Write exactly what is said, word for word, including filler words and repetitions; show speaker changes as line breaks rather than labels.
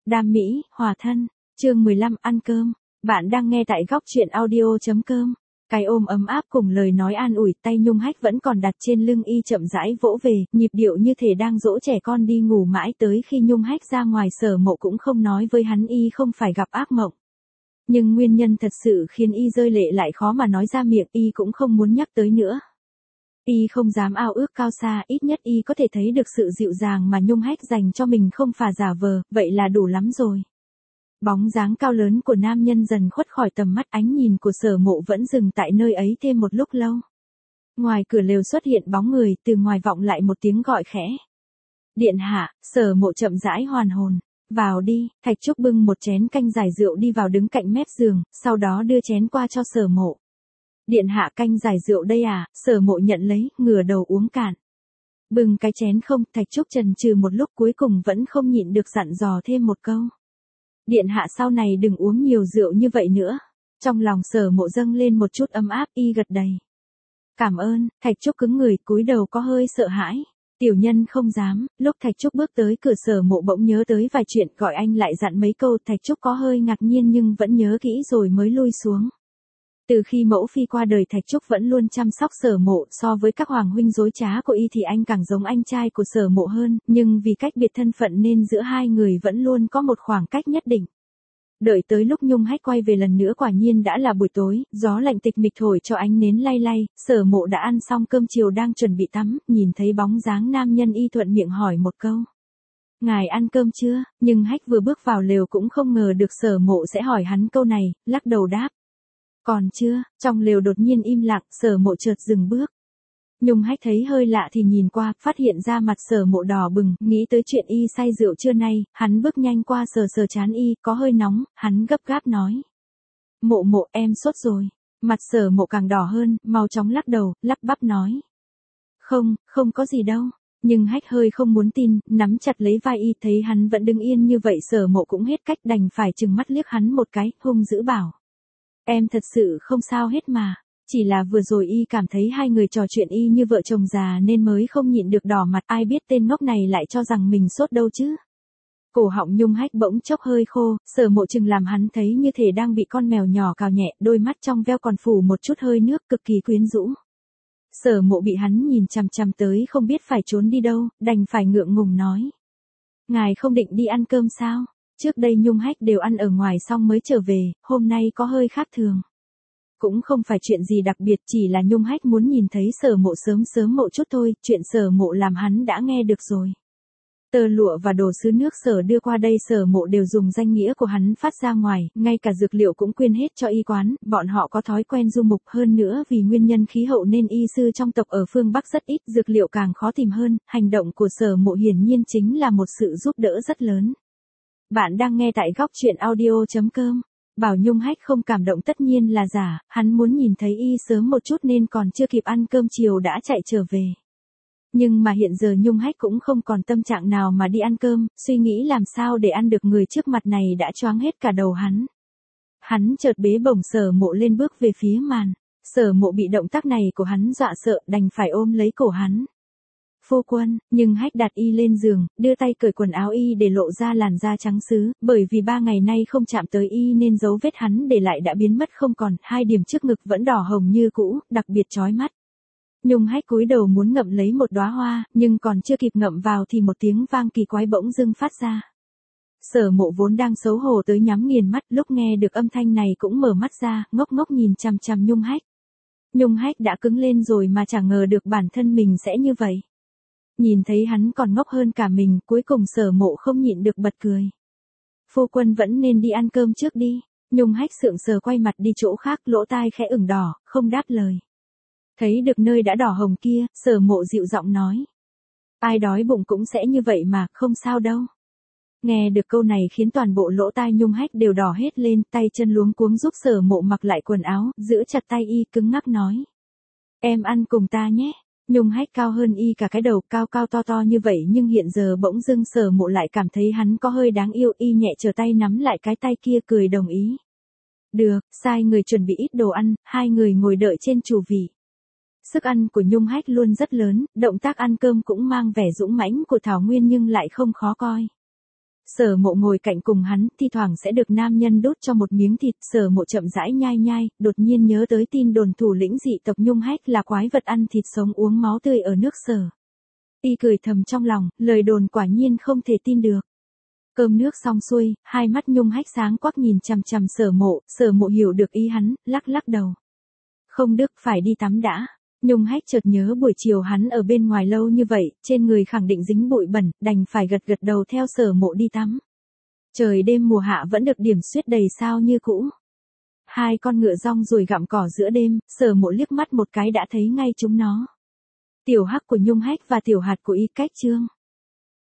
Đam mỹ, hòa thân, chương mười lăm ăn cơm. Bạn đang nghe tại góc truyện audio chấm com. Cái ôm ấm áp cùng lời nói an ủi, tay Nhung Hách vẫn còn đặt trên lưng y chậm rãi vỗ về, nhịp điệu như thể đang dỗ trẻ con đi ngủ mãi tới khi Nhung Hách ra ngoài. Sở Mộ cũng không nói với hắn y không phải gặp ác mộng. Nhưng nguyên nhân thật sự khiến y rơi lệ lại khó mà nói ra miệng, y cũng không muốn nhắc tới nữa. Y không dám ao ước cao xa, ít nhất y có thể thấy được sự dịu dàng mà Nhung Hách dành cho mình không phải giả vờ, vậy là đủ lắm rồi. Bóng dáng cao lớn của nam nhân dần khuất khỏi tầm mắt, ánh nhìn của Sở Mộ vẫn dừng tại nơi ấy thêm một lúc lâu. Ngoài cửa lều xuất hiện bóng người, từ ngoài vọng lại một tiếng gọi khẽ. Điện hạ. Sở Mộ chậm rãi hoàn hồn. Vào đi. Thạch Trúc bưng một chén canh giải rượu đi vào đứng cạnh mép giường, sau đó đưa chén qua cho Sở Mộ. Điện hạ, canh giải rượu đây à? Sở Mộ nhận lấy, ngửa đầu uống cạn. Bưng cái chén không, Thạch Trúc chần chừ một lúc cuối cùng vẫn không nhịn được dặn dò thêm một câu. Điện hạ sau này đừng uống nhiều rượu như vậy nữa. Trong lòng Sở Mộ dâng lên một chút ấm áp, y gật đầy. Cảm ơn. Thạch Trúc cứng người, cúi đầu có hơi sợ hãi. Tiểu nhân không dám. Lúc Thạch Trúc bước tới cửa, Sở Mộ bỗng nhớ tới vài chuyện, gọi anh lại dặn mấy câu. Thạch Trúc có hơi ngạc nhiên nhưng vẫn nhớ kỹ rồi mới lui xuống. Từ khi mẫu phi qua đời, Thạch Trúc vẫn luôn chăm sóc Sở Mộ, so với các hoàng huynh dối trá của y thì anh càng giống anh trai của Sở Mộ hơn, nhưng vì cách biệt thân phận nên giữa hai người vẫn luôn có một khoảng cách nhất định. Đợi tới lúc Nhung Hách quay về lần nữa quả nhiên đã là buổi tối, gió lạnh tịch mịch thổi cho ánh nến lay lay, Sở Mộ đã ăn xong cơm chiều đang chuẩn bị tắm, nhìn thấy bóng dáng nam nhân y thuận miệng hỏi một câu. Ngài ăn cơm chưa? Nhưng Hách vừa bước vào lều cũng không ngờ được Sở Mộ sẽ hỏi hắn câu này, lắc đầu đáp. Còn chưa. Trong lều đột nhiên im lặng, Sở Mộ chợt dừng bước. Nhung Hách thấy hơi lạ thì nhìn qua, phát hiện ra mặt Sở Mộ đỏ bừng, nghĩ tới chuyện y say rượu trưa nay, hắn bước nhanh qua sờ sờ trán y, có hơi nóng, hắn gấp gáp nói. Mộ Mộ, em sốt rồi. Mặt Sở Mộ càng đỏ hơn, mau chóng lắc đầu, lắp bắp nói. Không, không có gì đâu. Nhưng Hách hơi không muốn tin, nắm chặt lấy vai y, thấy hắn vẫn đứng yên như vậy Sở Mộ cũng hết cách đành phải trừng mắt liếc hắn một cái, hung dữ bảo. Em thật sự không sao hết mà, chỉ là vừa rồi y cảm thấy hai người trò chuyện y như vợ chồng già nên mới không nhịn được đỏ mặt, ai biết tên ngốc này lại cho rằng mình sốt đâu chứ. Cổ họng Nhung Hách bỗng chốc hơi khô, Sở Mộ chừng làm hắn thấy như thể đang bị con mèo nhỏ cào nhẹ, đôi mắt trong veo còn phủ một chút hơi nước cực kỳ quyến rũ. Sở Mộ bị hắn nhìn chằm chằm tới không biết phải trốn đi đâu, đành phải ngượng ngùng nói. Ngài không định đi ăn cơm sao? Trước đây Nhung Hách đều ăn ở ngoài xong mới trở về, hôm nay có hơi khác thường. Cũng không phải chuyện gì đặc biệt, chỉ là Nhung Hách muốn nhìn thấy Sở Mộ sớm sớm một chút thôi, chuyện Sở Mộ làm hắn đã nghe được rồi. Tơ lụa và đồ sứ nước Sở đưa qua đây Sở Mộ đều dùng danh nghĩa của hắn phát ra ngoài, ngay cả dược liệu cũng quyên hết cho y quán, bọn họ có thói quen du mục hơn nữa vì nguyên nhân khí hậu nên y sư trong tộc ở phương Bắc rất ít, dược liệu càng khó tìm hơn, hành động của Sở Mộ hiển nhiên chính là một sự giúp đỡ rất lớn. Bạn đang nghe tại góc truyện audio chấm com. Bảo Nhung Hách không cảm động tất nhiên là giả, hắn muốn nhìn thấy y sớm một chút nên còn chưa kịp ăn cơm chiều đã chạy trở về. Nhưng mà hiện giờ Nhung Hách cũng không còn tâm trạng nào mà đi ăn cơm, suy nghĩ làm sao để ăn được người trước mặt này đã choáng hết cả đầu hắn. Hắn chợt bế bổng Sở Mộ lên bước về phía màn. Sở Mộ bị động tác này của hắn dọa sợ đành phải ôm lấy cổ hắn. Phu quân, nhưng Hách đặt y lên giường, đưa tay cởi quần áo y để lộ ra làn da trắng sứ, bởi vì ba ngày nay không chạm tới y nên dấu vết hắn để lại đã biến mất không còn, hai điểm trước ngực vẫn đỏ hồng như cũ, đặc biệt chói mắt. Nhung Hách cúi đầu muốn ngậm lấy một đóa hoa, nhưng còn chưa kịp ngậm vào thì một tiếng vang kỳ quái bỗng dưng phát ra. Sở Mộ vốn đang xấu hổ tới nhắm nghiền mắt, lúc nghe được âm thanh này cũng mở mắt ra, ngốc ngốc nhìn chằm chằm Nhung Hách. Nhung Hách đã cứng lên rồi mà chẳng ngờ được bản thân mình sẽ như vậy. Nhìn thấy hắn còn ngốc hơn cả mình, cuối cùng Sở Mộ không nhịn được bật cười. Phu quân vẫn nên đi ăn cơm trước đi. Nhung Hách sượng sờ quay mặt đi chỗ khác, lỗ tai khẽ ửng đỏ, không đáp lời. Thấy được nơi đã đỏ hồng kia, Sở Mộ dịu giọng nói. Ai đói bụng cũng sẽ như vậy mà, không sao đâu. Nghe được câu này khiến toàn bộ lỗ tai Nhung Hách đều đỏ hết lên, tay chân luống cuống giúp Sở Mộ mặc lại quần áo, giữ chặt tay y cứng ngắc nói. Em ăn cùng ta nhé. Nhung Hách cao hơn y cả cái đầu, cao cao to to như vậy nhưng hiện giờ bỗng dưng Sở Mộ lại cảm thấy hắn có hơi đáng yêu, y nhẹ trở tay nắm lại cái tay kia cười đồng ý. Được, sai người chuẩn bị ít đồ ăn, hai người ngồi đợi trên chủ vị. Sức ăn của Nhung Hách luôn rất lớn, động tác ăn cơm cũng mang vẻ dũng mãnh của Thảo Nguyên nhưng lại không khó coi. Sở Mộ ngồi cạnh cùng hắn, thi thoảng sẽ được nam nhân đút cho một miếng thịt, Sở Mộ chậm rãi nhai nhai, đột nhiên nhớ tới tin đồn thủ lĩnh dị tộc Nhung Hách là quái vật ăn thịt sống uống máu tươi ở nước Sở. Y cười thầm trong lòng, lời đồn quả nhiên không thể tin được. Cơm nước xong xuôi, hai mắt Nhung Hách sáng quắc nhìn chằm chằm Sở Mộ, Sở Mộ hiểu được ý hắn, lắc lắc đầu. Không Đức, phải đi tắm đã. Nhung Hách chợt nhớ buổi chiều hắn ở bên ngoài lâu như vậy, trên người khẳng định dính bụi bẩn, đành phải gật gật đầu theo Sở Mộ đi tắm. Trời đêm mùa hạ vẫn được điểm xuyết đầy sao như cũ. Hai con ngựa rong ruổi gặm cỏ giữa đêm, Sở Mộ liếc mắt một cái đã thấy ngay chúng nó. Tiểu hắc của Nhung Hách và tiểu hạt của Y Cách Trương.